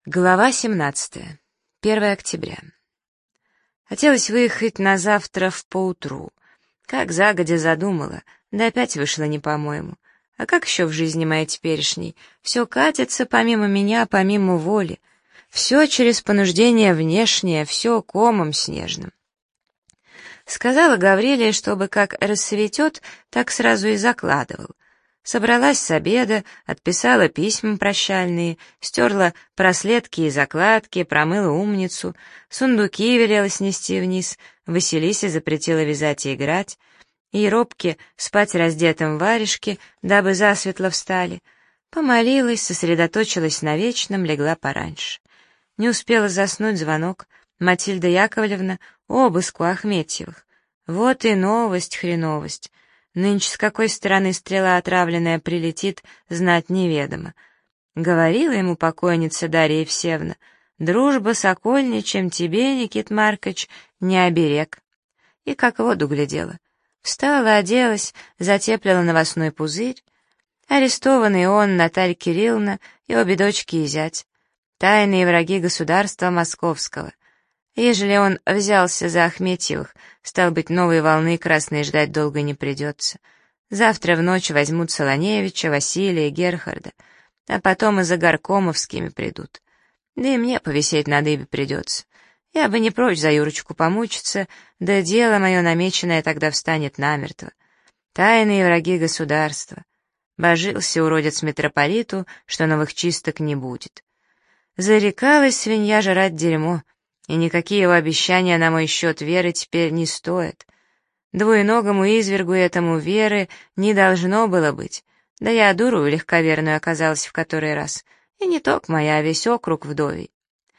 Глава 17. 1 октября. Хотелось выехать на завтра в поутру. Как загодя задумала, да опять вышло не по-моему. А как еще в жизни моей теперешней? Все катится помимо меня, помимо воли. Все через понуждение внешнее, все комом снежным. Сказала Гаврилия, чтобы как рассветет, так сразу и закладывал. Собралась с обеда, отписала письма прощальные, стерла проследки и закладки, промыла умницу, сундуки велела снести вниз, Василисе запретила вязать и играть, и робке спать раздетым в варежке, дабы засветло встали. Помолилась, сосредоточилась на вечном, легла пораньше. Не успела заснуть, звонок. Матильда Яковлевна, обыск у Ахметьевых. Вот и новость, хреновость. Нынче с какой стороны стрела отравленная прилетит, знать неведомо. Говорила ему покойница Дарья Евсеевна: дружба сокольничем тебе, Никит Маркович, не оберег. И как в воду глядела. Встала, оделась, затеплила новостной пузырь. Арестованный он, Наталья Кирилловна и обе дочки и зять. Тайные враги государства московского. Ежели он взялся за Ахметьевых, стал быть, новой волны красной ждать долго не придется. Завтра в ночь возьмут Солоневича, Василия, Герхарда, а потом и за Горкомовскими придут. Да и мне повисеть на дыбе придется. Я бы не прочь за Юрочку помучиться, да дело мое намеченное тогда встанет намертво. Тайные враги государства. Божился уродец митрополиту, что новых чисток не будет. Зарекалась свинья жрать дерьмо, и никакие его обещания на мой счет веры теперь не стоят. Двуеногому извергу этому веры не должно было быть. Да я дуру легковерную оказалась в который раз. И не только моя, а весь округ вдовий.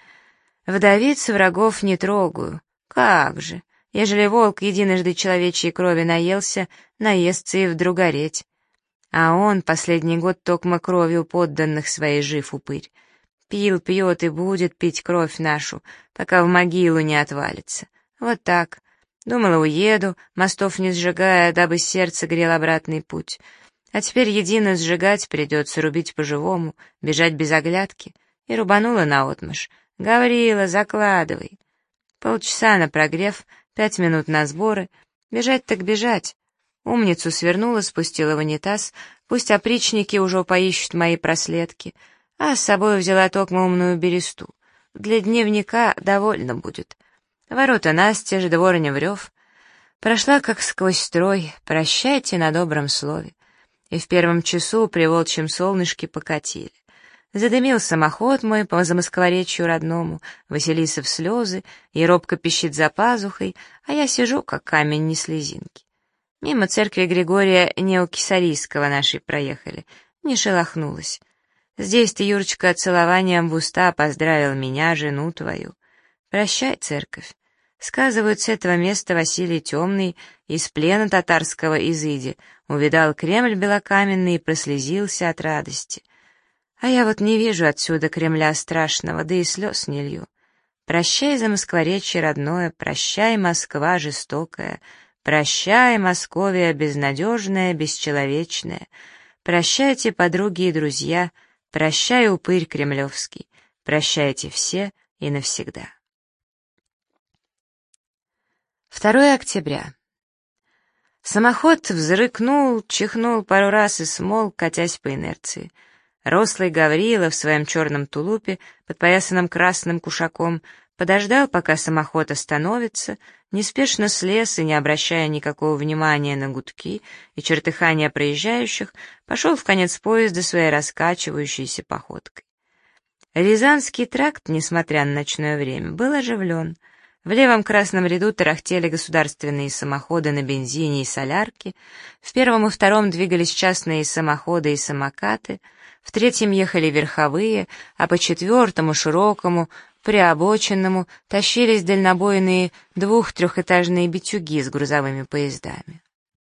Вдовиц врагов не трогаю. Как же, ежели волк единожды человечьей крови наелся, наестся и вдруг ореть. А он последний год токмо кровью подданных своей жив упырь. Пил, пьет и будет пить кровь нашу, пока в могилу не отвалится. Вот так. Думала, уеду, мостов не сжигая, дабы сердце грел обратный путь. А теперь едино сжигать придется, рубить по-живому, бежать без оглядки. И рубанула наотмашь. Гаврила, закладывай. Полчаса на прогрев, 5 минут на сборы. Бежать так бежать. Умницу свернула, спустила в унитаз. Пусть опричники уже поищут мои проследки. А с собой взяла токмо умную бересту. Для дневника довольно будет. Ворота настежь, дворня в рев. Прошла как сквозь строй, прощайте на добром слове. И в первом часу при волчьем солнышке покатили. Задымил самоход мой по замоскворечью родному, Василиса в слезы, и робко пищит за пазухой, а я сижу, как камень, ни слезинки. Мимо церкви Григория Неокисарийского нашей проехали, не шелохнулась. Здесь ты, Юрочка, целованием в уста поздравил меня, жену твою. Прощай, церковь. Сказывают, с этого места Василий Темный из плена татарского изыди увидал Кремль белокаменный и прослезился от радости. А я вот не вижу отсюда Кремля страшного, да и слез не лью. Прощай, замоскворечье родное, прощай, Москва жестокая, прощай, Московия безнадежная, бесчеловечная, прощайте, подруги и друзья, прощай, упырь кремлевский, прощайте все и навсегда. 2 октября. Самоход взрыкнул, чихнул пару раз и смолк, катясь по инерции. Рослый Гаврила в своем черном тулупе, подпоясанном красным кушаком, подождал, пока самоход остановится, неспешно слез и, не обращая никакого внимания на гудки и чертыхания проезжающих, пошел в конец поезда своей раскачивающейся походкой. Рязанский тракт, несмотря на ночное время, был оживлен. В левом красном ряду тарахтели государственные самоходы на бензине и солярке, в первом и втором двигались частные самоходы и самокаты, в третьем ехали верховые, а по четвертому, широкому, приобоченному, тащились дальнобойные 2-3-этажные битюги с грузовыми поездами.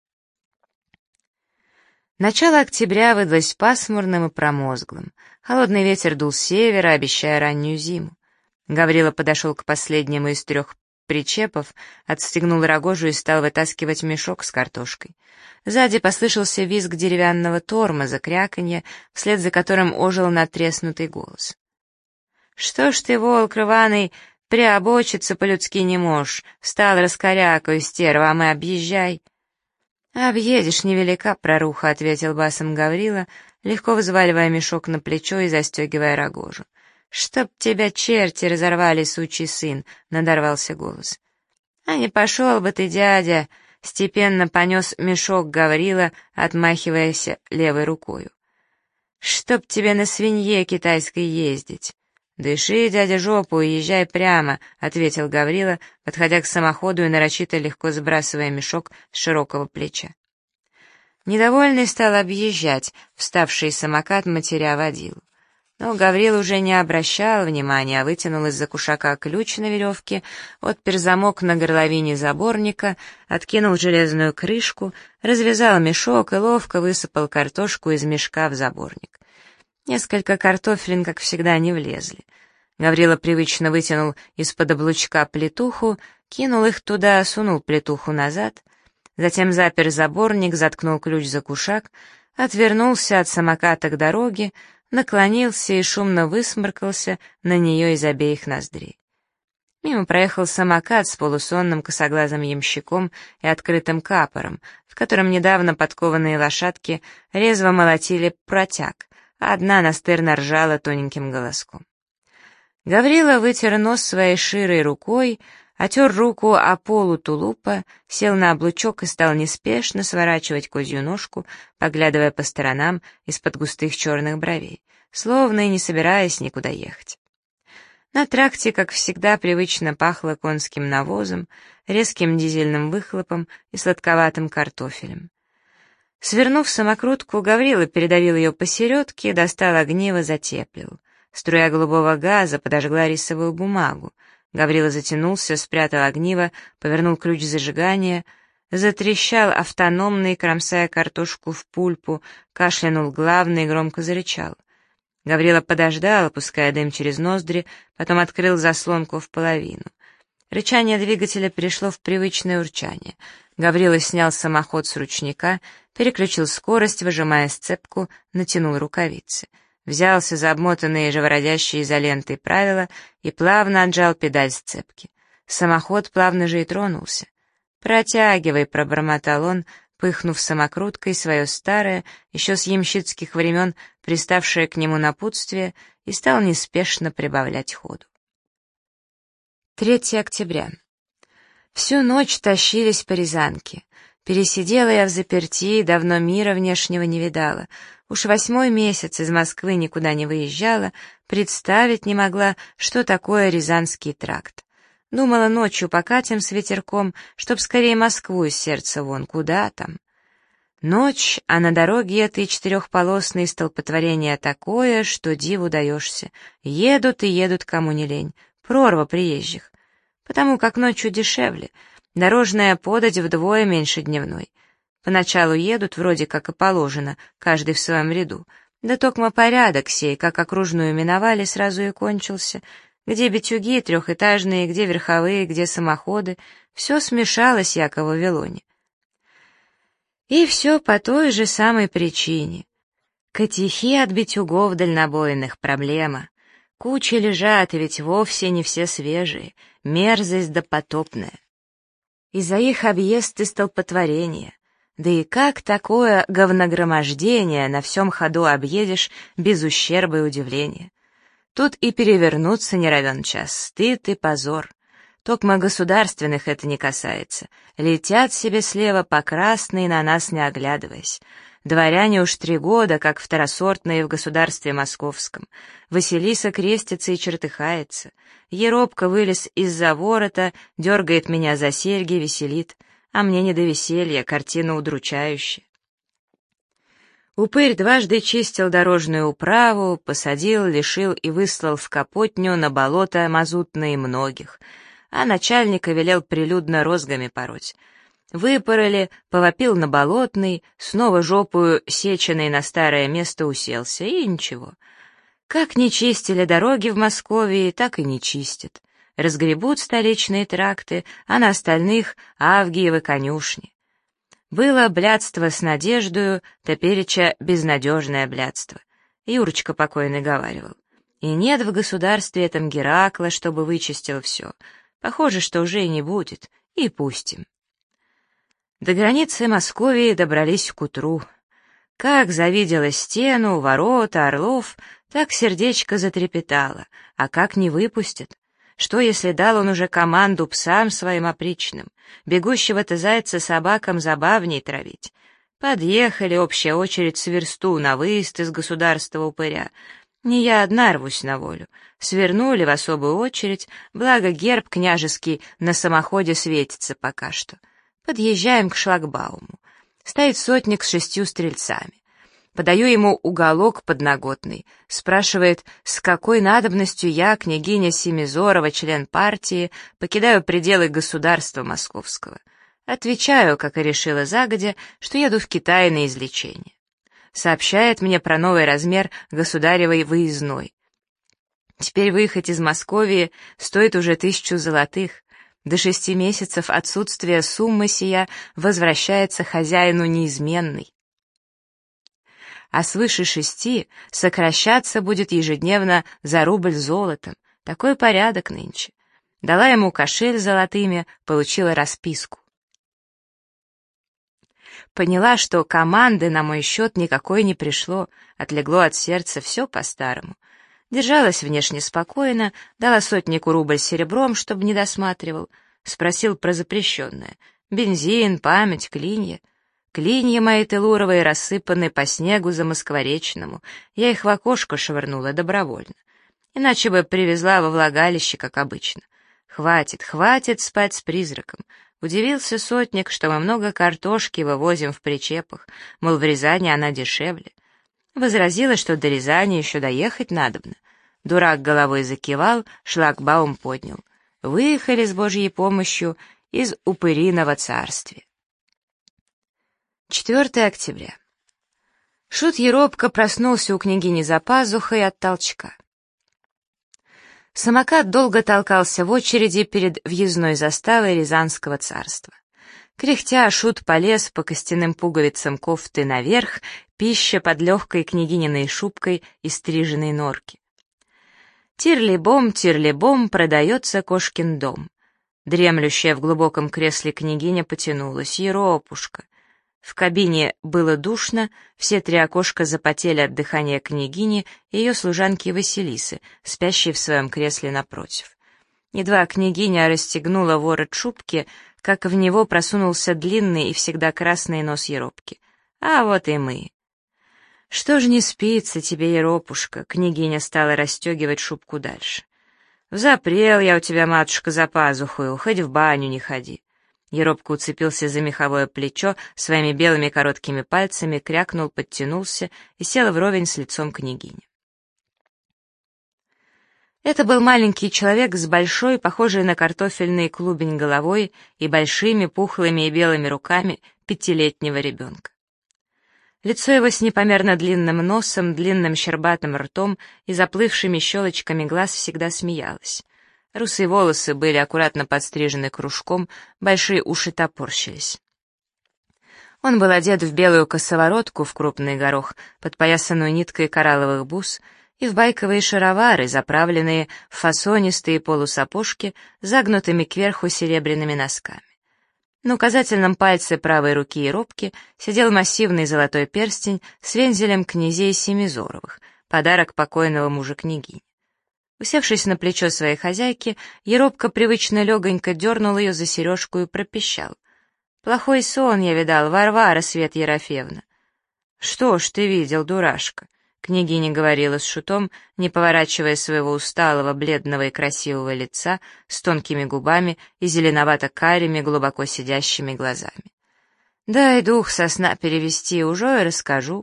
Начало октября выдалось пасмурным и промозглым. Холодный ветер дул с севера, обещая раннюю зиму. Гаврила подошел к последнему из 3 причепов, отстегнул рогожу и стал вытаскивать мешок с картошкой. Сзади послышался визг деревянного тормоза, кряканье, вслед за которым ожил надтреснутый голос. Что ж ты, волк рваный, приобочиться по-людски не можешь, встал раскорякою, стерва, а мы объезжай». «Объедешь, невелика проруха», — ответил басом Гаврила, легко взваливая мешок на плечо и застегивая рогожу. «Чтоб тебя черти разорвали, сучий сын», — надорвался голос. «А не пошел бы ты, дядя», — степенно понес мешок Гаврила, отмахиваясь левой рукою. «Чтоб тебе на свинье китайской ездить». «Дыши, дядя, жопу и езжай прямо», — ответил Гаврила, подходя к самоходу и нарочито легко сбрасывая мешок с широкого плеча. Недовольный стал объезжать вставший самокат, матеря водилу. Но Гаврил уже не обращал внимания, а вытянул из-за кушака ключ на веревке, отпер замок на горловине заборника, откинул железную крышку, развязал мешок и ловко высыпал картошку из мешка в заборник. Несколько картофелин, как всегда, не влезли. Гаврила привычно вытянул из-под облучка плетуху, кинул их туда, сунул плетуху назад, затем запер заборник, заткнул ключ за кушак, отвернулся от самоката к дороге, наклонился и шумно высморкался на нее из обеих ноздрей. Мимо проехал самокат с полусонным косоглазым ямщиком и открытым капором, в котором недавно подкованные лошадки резво молотили протяг, а одна настырно ржала тоненьким голоском. Гаврила вытер нос своей широй рукой, отер руку о полу тулупа, сел на облучок и стал неспешно сворачивать козью ножку, поглядывая по сторонам из-под густых черных бровей, словно и не собираясь никуда ехать. На тракте, как всегда, привычно пахло конским навозом, резким дизельным выхлопом и сладковатым картофелем. Свернув самокрутку, Гаврила передавил ее посередке, достал огниво, затеплил. Струя голубого газа подожгла рисовую бумагу. Гаврила затянулся, спрятал огниво, повернул ключ зажигания, затрещал автономный, кромсая картошку в пульпу, кашлянул главный и громко зарычал. Гаврила подождал, опуская дым через ноздри, потом открыл заслонку в половину. Рычание двигателя перешло в привычное урчание. Гаврила снял самоход с ручника, переключил скорость, выжимая сцепку, натянул рукавицы. Взялся за обмотанные живородящие изолентой правила и плавно отжал педаль сцепки. Самоход плавно же и тронулся. «Протягивай», — пробормотал он, пыхнув самокруткой свое старое, еще с ямщицких времен приставшее к нему напутствие, и стал неспешно прибавлять ходу. 3 октября. Всю ночь тащились по Рязанке. Пересидела я взаперти, давно мира внешнего не видала. Уж 8-й месяц из Москвы никуда не выезжала, представить не могла, что такое Рязанский тракт. Думала, ночью покатим с ветерком, чтоб скорее Москву из сердца вон, куда там. Ночь, а на дороге этой четырехполосное столпотворение такое, что диву даешься. Едут и едут, кому не лень, прорва приезжих. Потому как ночью дешевле, дорожная подать вдвое меньше дневной. Поначалу едут, вроде как и положено, каждый в своем ряду. Да токмо порядок сей, как окружную миновали, сразу и кончился. Где битюги трехэтажные, где верховые, где самоходы, все смешалось, яко в Вавилоне. И все по той же самой причине. Котихи от битюгов дальнобойных проблема. Кучи лежат, и ведь вовсе не все свежие, мерзость допотопная. Из-за их объезд и столпотворение. Да и как такое говногромождение на всем ходу объедешь без ущерба и удивления? Тут и перевернуться не равен час, стыд и позор. Токмо государственных это не касается. Летят себе слева по красной, на нас не оглядываясь. Дворяне уж 3 года, как второсортные в государстве московском. Василиса крестится и чертыхается. Еробка вылез из-за ворота, дергает меня за серьги, веселит. А мне не до веселья, картина удручающая. Упырь дважды чистил дорожную управу, посадил, лишил и выслал в Капотню на болото мазутные многих, а начальника велел прилюдно розгами пороть. Выпороли, повопил на Болотный, снова жопую сеченой на старое место уселся, и ничего. Как не чистили дороги в Москве, так и не чистят. Разгребут столичные тракты, а на остальных — Авгиевы конюшни. Было блядство с надеждою, топереча безнадежное блядство. Юрочка покойный говаривал. И нет в государстве этом Геракла, чтобы вычистил все. Похоже, что уже и не будет, и пустим. До границы Московии добрались к утру. Как завидела стену, ворота, орлов, так сердечко затрепетало, а как не выпустят? Что, если дал он уже команду псам своим опричным, бегущего-то зайца собакам забавней травить? Подъехали, общая очередь с версту на выезд из государства упыря. Не я одна рвусь на волю. Свернули в особую очередь, благо герб княжеский на самоходе светится пока что. Подъезжаем к шлагбауму. Стоит сотник с 6 стрельцами. Подаю ему уголок подноготный. Спрашивает, с какой надобностью я, княгиня Семизорова, член партии, покидаю пределы государства московского. Отвечаю, как и решила загодя, что еду в Китай на излечение. Сообщает мне про новый размер государевой выездной. Теперь выехать из Московии стоит уже 1000 золотых. До 6 месяцев отсутствия суммы сия возвращается хозяину неизменной. А свыше 6 сокращаться будет ежедневно за рубль золотом. Такой порядок нынче. Дала ему кошель золотыми, получила расписку. Поняла, что команды на мой счет никакой не пришло, отлегло от сердца, все по-старому. Держалась внешне спокойно, дала сотнику рубль серебром, чтобы не досматривал. Спросил про запрещенное. Бензин, память, клинья. Клинья мои телуровые рассыпаны по снегу замоскворечному. Я их в окошко швырнула добровольно. Иначе бы привезла во влагалище, как обычно. Хватит, хватит спать с призраком. Удивился сотник, что мы много картошки вывозим в причепах, мол, в Рязани она дешевле. Возразила, что до Рязани еще доехать надобно. Дурак головой закивал, шлагбаум поднял. Выехали с Божьей помощью из упыриного царствия. 4 октября. Шут Еропко проснулся у княгини за пазухой от толчка. Самокат долго толкался в очереди перед въездной заставой Рязанского царства. Кряхтя, Шут полез по костяным пуговицам кофты наверх, пища под легкой княгининой шубкой из стриженной норки. Тирлибом, продается кошкин дом. Дремлющая в глубоком кресле княгиня потянулась. Еропушка. В кабине было душно, все 3 окошка запотели от дыхания княгини и ее служанки Василисы, спящей в своем кресле напротив. Едва княгиня расстегнула ворот шубки, как в него просунулся длинный и всегда красный нос Еропки. А вот и мы. «Что ж не спится тебе, Еропушка?» Княгиня стала расстегивать шубку дальше. «Взапрел я у тебя, матушка, за пазухою, хоть в баню не ходи». Еропка уцепился за меховое плечо своими белыми короткими пальцами, крякнул, подтянулся и сел вровень с лицом княгини. Это был маленький человек с большой, похожей на картофельный клубень головой и большими пухлыми и белыми руками 5-летнего ребенка. Лицо его с непомерно длинным носом, длинным щербатым ртом и заплывшими щелочками глаз всегда смеялось. Русые волосы были аккуратно подстрижены кружком, большие уши топорщились. Он был одет в белую косоворотку в крупный горох, подпоясанную ниткой коралловых бус, и в байковые шаровары, заправленные в фасонистые полусапожки, загнутыми кверху серебряными носками. На указательном пальце правой руки Еропки сидел массивный золотой перстень с вензелем князей Семизоровых, подарок покойного мужа княгини. Усевшись на плечо своей хозяйки, Еропка привычно легонько дернул ее за сережку и пропищал. «Плохой сон я видал, Варвара Свет Ерофеевна». «Что ж ты видел, дурашка?» Княгиня говорила с Шутом, не поворачивая своего усталого, бледного и красивого лица с тонкими губами и зеленовато-карими, глубоко сидящими глазами. «Дай дух со сна перевести, уже и расскажу».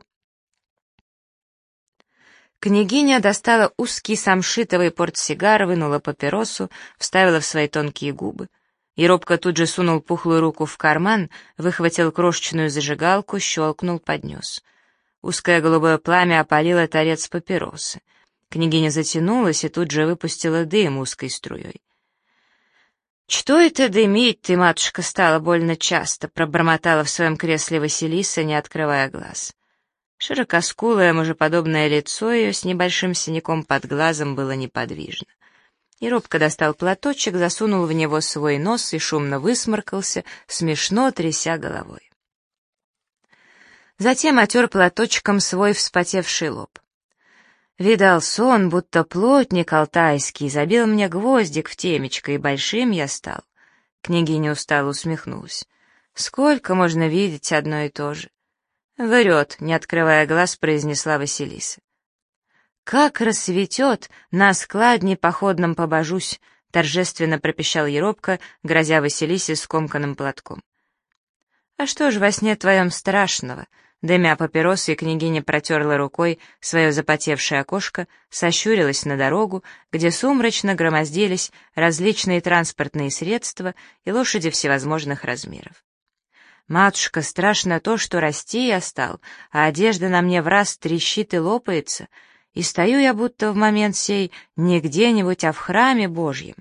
Княгиня достала узкий самшитовый портсигар, вынула папиросу, вставила в свои тонкие губы. Еропка тут же сунул пухлую руку в карман, выхватил крошечную зажигалку, щелкнул, поднес. Узкое голубое пламя опалило торец папиросы. Княгиня затянулась и тут же выпустила дым узкой струей. «Что это дымить ты, матушка, стала больно часто?» — пробормотала в своем кресле Василиса, не открывая глаз. Широкоскулое, мужеподобное лицо ее с небольшим синяком под глазом было неподвижно. И робко достал платочек, засунул в него свой нос и шумно высморкался, смешно тряся головой. Затем отер платочком свой вспотевший лоб. Видал сон, будто плотник алтайский забил мне гвоздик в темечко, и большим я стал. Княгиня устало усмехнулась. Сколько можно видеть одно и то же? Врет, не открывая глаз, произнесла Василиса. Как рассветет, на складне походном побожусь, торжественно пропищал Еропка, грозя Василисе скомканным платком. А что ж во сне твоем страшного? Дымя папиросы, княгиня протерла рукой свое запотевшее окошко, сощурилась на дорогу, где сумрачно громоздились различные транспортные средства и лошади всевозможных размеров. «Матушка, страшно то, что расти я стал, а одежда на мне враз трещит и лопается, и стою я будто в момент сей не где-нибудь, а в храме Божьем».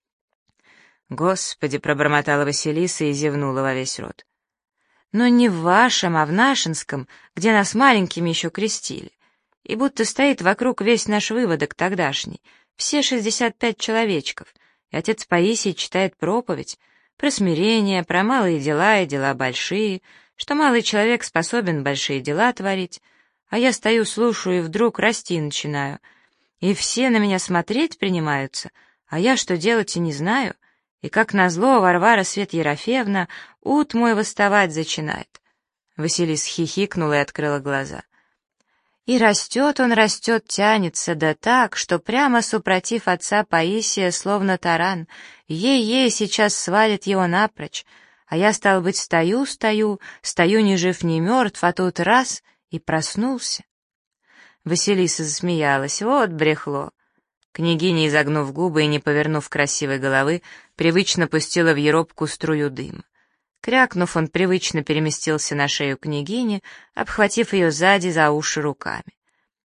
«Господи!» — пробормотала Василиса и зевнула во весь рот. «Но не в вашем, а в нашинском, где нас маленькими еще крестили. И будто стоит вокруг весь наш выводок тогдашний, все 65 человечков, и отец Паисий читает проповедь про смирение, про малые дела и дела большие, что малый человек способен большие дела творить, а я стою, слушаю и вдруг расти начинаю, и все на меня смотреть принимаются, а я что делать и не знаю». И, как назло, Варвара Свет Ерофеевна ут мой восставать зачинает. Василиса хихикнула и открыла глаза. И растет он, растет, тянется, да так, что прямо супротив отца Паисия, словно таран, ей-ей сейчас свалит его напрочь, а я, стал быть, стою ни жив, ни мертв, а тут раз — и проснулся. Василиса засмеялась. Вот брехло. Княгиня, изогнув губы и не повернув красивой головы, привычно пустила в Еропку струю дыма. Крякнув, он привычно переместился на шею княгини, обхватив ее сзади за уши руками.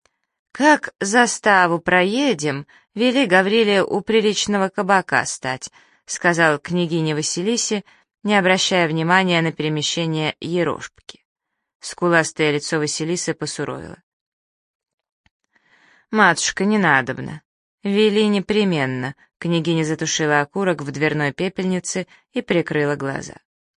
«Как заставу проедем, вели Гавриле у приличного кабака стать», — сказал княгиня Василисе, не обращая внимания на перемещение ерошпки. Скуластое лицо Василисы посуровило. «Матушка, не надобно. Вели непременно», — княгиня затушила окурок в дверной пепельнице и прикрыла глаза.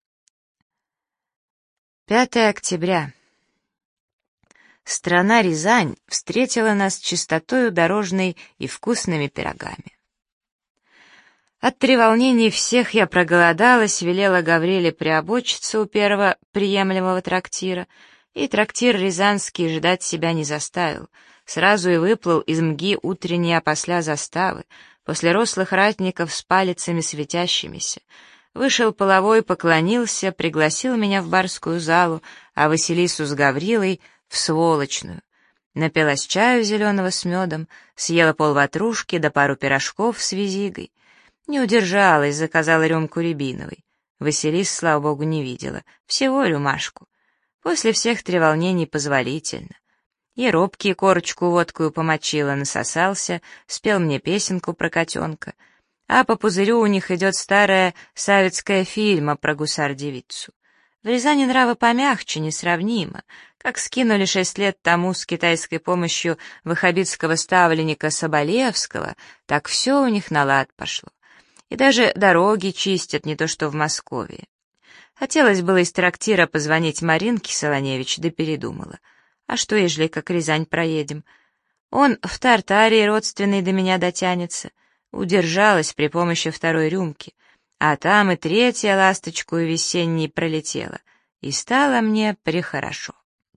5 октября. Страна Рязань встретила нас чистотою дорожной и вкусными пирогами. От треволнений всех я проголодалась, велела Гавриле приобочиться у первого приемлемого трактира, и трактир рязанский ждать себя не заставил. Сразу и выплыл из мги утренней опосля заставы, после рослых ратников с палицами светящимися. Вышел половой, поклонился, пригласил меня в барскую залу, а Василису с Гаврилой — в сволочную. Напилась чаю зеленого с медом, съела полватрушки да пару пирожков с визигой. Не удержалась, заказала рюмку рябиновой. Василис, слава богу, не видела, всего рюмашку. После всех треволнений позволительно. Еропки корочку водкую помочила, насосался, спел мне песенку про котенка. А по пузырю у них идет старая советская фильма про гусар-девицу. В Рязани нравы помягче, несравнимо. Как скинули 6 лет тому с китайской помощью ваххабитского ставленника Соболевского, так все у них на лад пошло. И даже дороги чистят, не то что в Москве. Хотелось было из трактира позвонить Маринке Солоневич, да передумала. А что, ежели как Рязань проедем? Он в Тартарии родственный до меня дотянется. Удержалась при помощи 2-й рюмки, а там и 3-я ласточкою весенней пролетела, и стало мне прехорошо.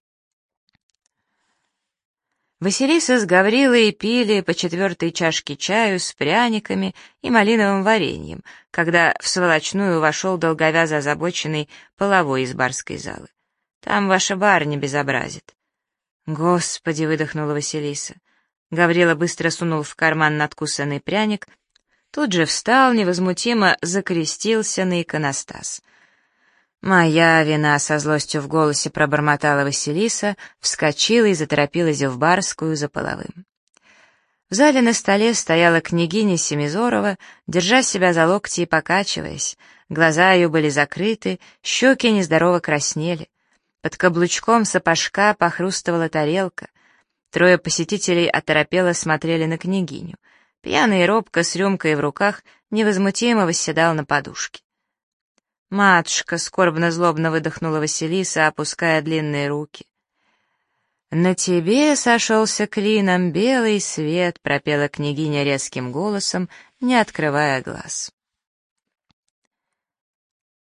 Василиса с Гаврилой пили по 4-й чашке чаю с пряниками и малиновым вареньем, когда в сволочную вошел долговязо озабоченный половой из барской залы. «Там ваша барыня безобразит». «Господи!» — выдохнула Василиса. Гаврила быстро сунул в карман надкусанный пряник, тут же встал, невозмутимо закрестился на иконостас. «Моя вина», — со злостью в голосе пробормотала Василиса, вскочила и заторопилась в барскую за половым. В зале на столе стояла княгиня Семизорова, держа себя за локти и покачиваясь. Глаза ее были закрыты, щеки нездорово краснели. Под каблучком сапожка похрустывала тарелка. Трое посетителей оторопело смотрели на княгиню. Пьяный и робко, с рюмкой в руках, невозмутимо восседал на подушке. «Матушка!» — скорбно-злобно выдохнула Василиса, опуская длинные руки. «На тебе сошелся клином белый свет», — пропела княгиня резким голосом, не открывая глаз.